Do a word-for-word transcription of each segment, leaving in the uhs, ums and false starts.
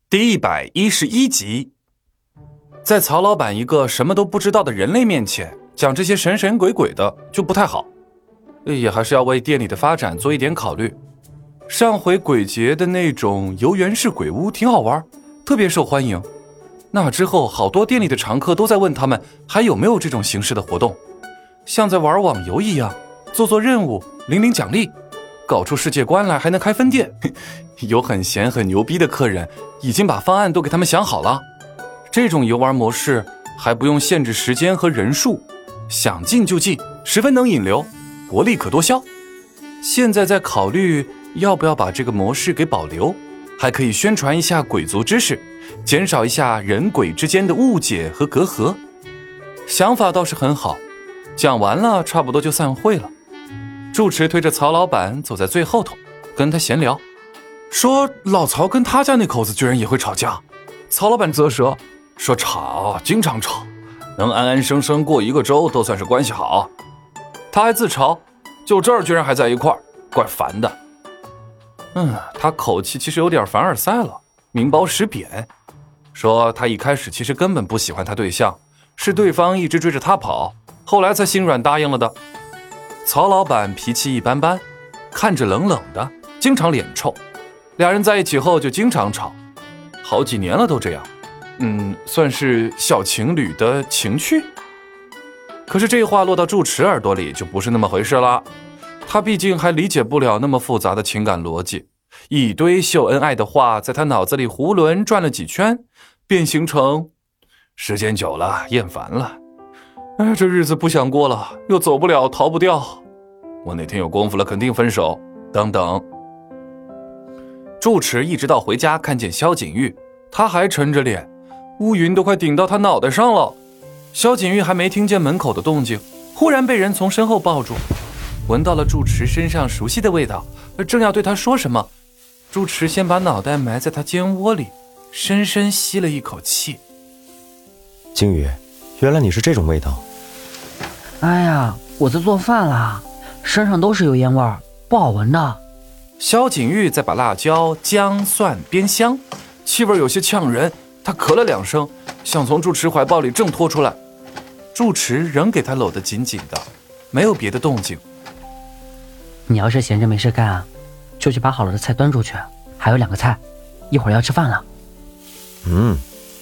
第一百一十一集。在曹老板一个什么都不知道的人类面前讲这些神神鬼鬼的就不太好，也还是要为店里的发展做一点考虑。上回鬼节的那种游园式鬼屋挺好玩，特别受欢迎。那之后好多店里的常客都在问他们还有没有这种形式的活动，像在玩网游一样，做做任务领领奖励，搞出世界观来还能开分店。有很闲很牛逼的客人已经把方案都给他们想好了。这种游玩模式还不用限制时间和人数，想进就进，十分能引流，薄利可多销。现在在考虑要不要把这个模式给保留，还可以宣传一下鬼族知识，减少一下人鬼之间的误解和隔阂。想法倒是很好，讲完了差不多就散会了。住持推着曹老板走在最后头，跟他闲聊，说老曹跟他家那口子居然也会吵架。曹老板啧舌说，吵经常吵，能安安生生过一个周都算是关系好。他还自嘲，就这儿居然还在一块儿，怪烦的。嗯，他口气其实有点凡尔赛了，明褒实贬，说他一开始其实根本不喜欢他对象，是对方一直追着他跑，后来才心软答应了的。曹老板脾气一般般，看着冷冷的，经常脸臭，俩人在一起后就经常吵，好几年了都这样。嗯，算是小情侣的情趣。可是这话落到住持耳朵里就不是那么回事了，他毕竟还理解不了那么复杂的情感逻辑，一堆秀恩爱的话在他脑子里囫囵转了几圈，便形成时间久了厌烦了，哎，这日子不想过了，又走不了逃不掉，我哪天有功夫了肯定分手等等。住持一直到回家看见萧景玉，他还沉着脸，乌云都快顶到他脑袋上了。萧景玉还没听见门口的动静，忽然被人从身后抱住，闻到了住持身上熟悉的味道，正要对他说什么，住持先把脑袋埋在他肩窝里，深深吸了一口气。 景宇，原来你是这种味道。 哎呀，我在做饭啦，身上都是油烟味儿，不好闻的。 萧景玉再把辣椒、姜、蒜煸香，气味有些呛人，他咳了两声，想从住持怀抱里挣脱出来。住持仍给他搂得紧紧的，没有别的动静。 你要是闲着没事干啊，就去把好了的菜端出去，还有两个菜，一会儿要吃饭了。 嗯。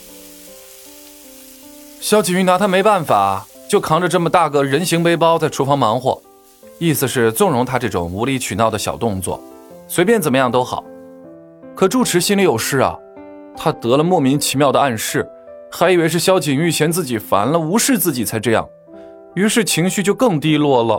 萧景玉拿他没办法，就扛着这么大个人形背包在厨房忙活，意思是纵容他这种无理取闹的小动作，随便怎么样都好。可住持心里有事啊，他得了莫名其妙的暗示，还以为是萧景玉嫌自己烦了，无视自己才这样，于是情绪就更低落了。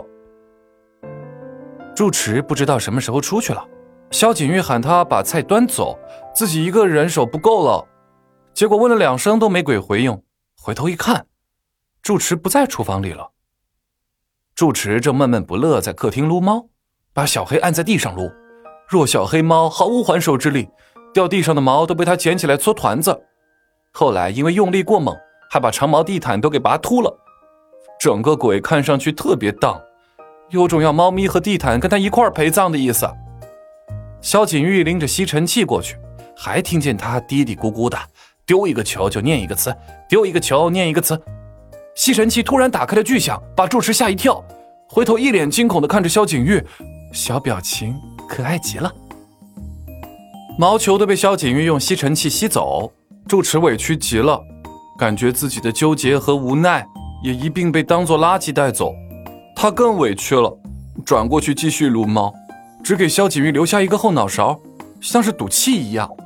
住持不知道什么时候出去了，萧景玉喊他把菜端走，自己一个人手不够了，结果问了两声都没鬼回应，回头一看，住持不在厨房里了。住持正闷闷不乐在客厅撸猫，把小黑按在地上撸，弱小黑猫毫无还手之力，掉地上的毛都被他捡起来搓团子，后来因为用力过猛，还把长毛地毯都给拔秃了，整个鬼看上去特别荡，有种要猫咪和地毯跟他一块儿陪葬的意思。萧景玉拎着吸尘器过去，还听见他嘀嘀咕咕的，丢一个球就念一个词，丢一个球念一个词。吸尘器突然打开了巨响，把住持吓一跳，回头一脸惊恐地看着萧景玉，小表情可爱极了。毛球都被萧景玉用吸尘器吸走，住持委屈极了，感觉自己的纠结和无奈也一并被当作垃圾带走，他更委屈了，转过去继续撸猫，只给萧景玉留下一个后脑勺，像是赌气一样。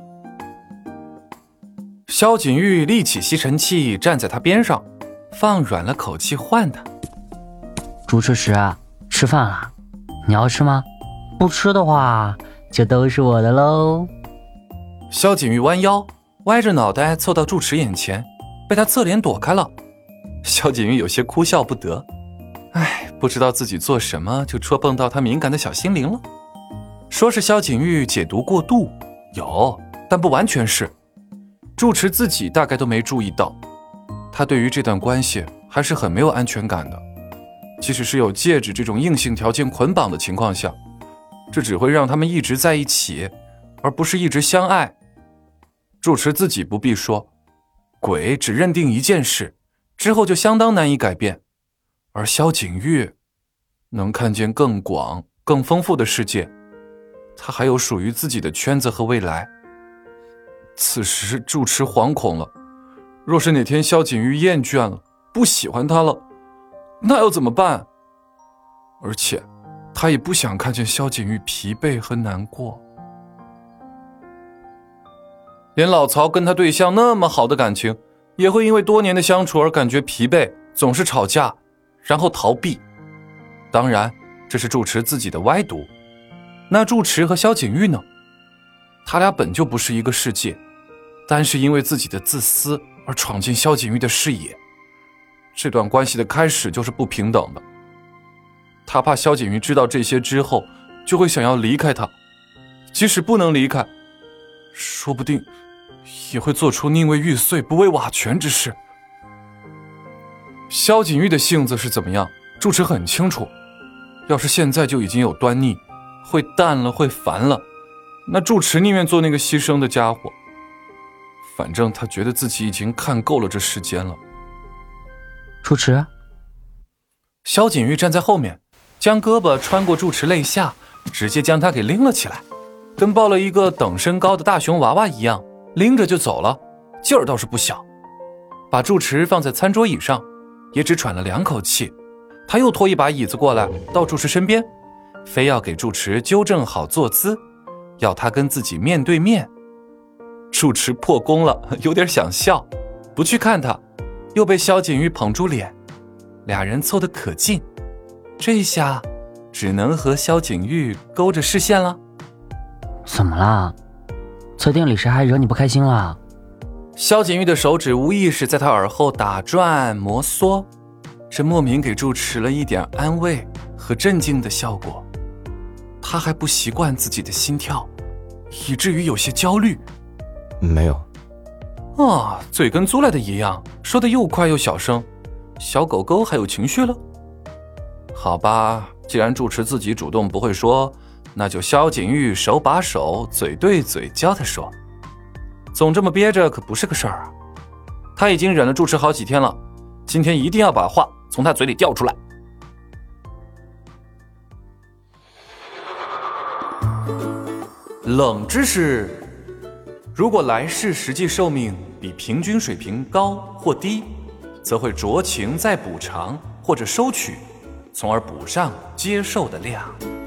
萧景玉立起吸尘器站在他边上，放软了口气唤他。 朱吃食，吃饭啦，你要吃吗？不吃的话就都是我的喽。 萧景玉弯腰歪着脑袋凑到住持眼前，被他侧脸躲开了。萧景玉有些哭笑不得，哎，不知道自己做什么就戳碰到他敏感的小心灵了。说是萧景玉解读过度，有，但不完全是。住持自己大概都没注意到，他对于这段关系还是很没有安全感的，即使是有戒指这种硬性条件捆绑的情况下，这只会让他们一直在一起，而不是一直相爱。 住持自己不必说，鬼只认定一件事，之后就相当难以改变，而萧景玉能看见更广、更丰富的世界，他还有属于自己的圈子和未来。此时住持惶恐了，若是哪天萧景玉厌倦了，不喜欢他了，那要怎么办？而且他也不想看见萧景玉疲惫和难过。连老曹跟他对象那么好的感情，也会因为多年的相处而感觉疲惫，总是吵架，然后逃避。当然，这是住持自己的歪读。那住持和萧景玉呢？他俩本就不是一个世界，单是因为自己的自私而闯进萧景玉的视野。这段关系的开始就是不平等的。他怕萧景玉知道这些之后，就会想要离开他，即使不能离开，说不定也会做出宁为玉碎不为瓦全之事。萧景玉的性子是怎么样，住持很清楚。要是现在就已经有端倪，会淡了，会烦了，那住持宁愿做那个牺牲的家伙。反正他觉得自己已经看够了这世间了。 住持， 萧景玉站在后面，将胳膊穿过住持肋下，直接将他给拎了起来，跟抱了一个等身高的大熊娃娃一样，拎着就走了，劲儿倒是不小。把住持放在餐桌椅上，也只喘了两口气。他又拖一把椅子过来，到住持身边，非要给住持纠正好坐姿，要他跟自己面对面。住持破功了，有点想笑，不去看他，又被萧景玉捧住脸，俩人凑得可近，这一下只能和萧景玉勾着视线了。 怎么啦？测定里谁还惹你不开心了？ 萧景玉的手指无意识在他耳后打转摩挲，这莫名给住持了一点安慰和镇静的效果。他还不习惯自己的心跳，以至于有些焦虑。 没有。 啊，嘴跟租来的一样，说的又快又小声。小狗狗还有情绪了？好吧，既然住持自己主动不会说，那就萧景玉手把手嘴对嘴教他说。总这么憋着可不是个事儿啊。他已经忍了住持好几天了，今天一定要把话从他嘴里掉出来。冷知识：如果来世实际寿命比平均水平高或低，则会酌情再补偿或者收取，从而补上接受的量。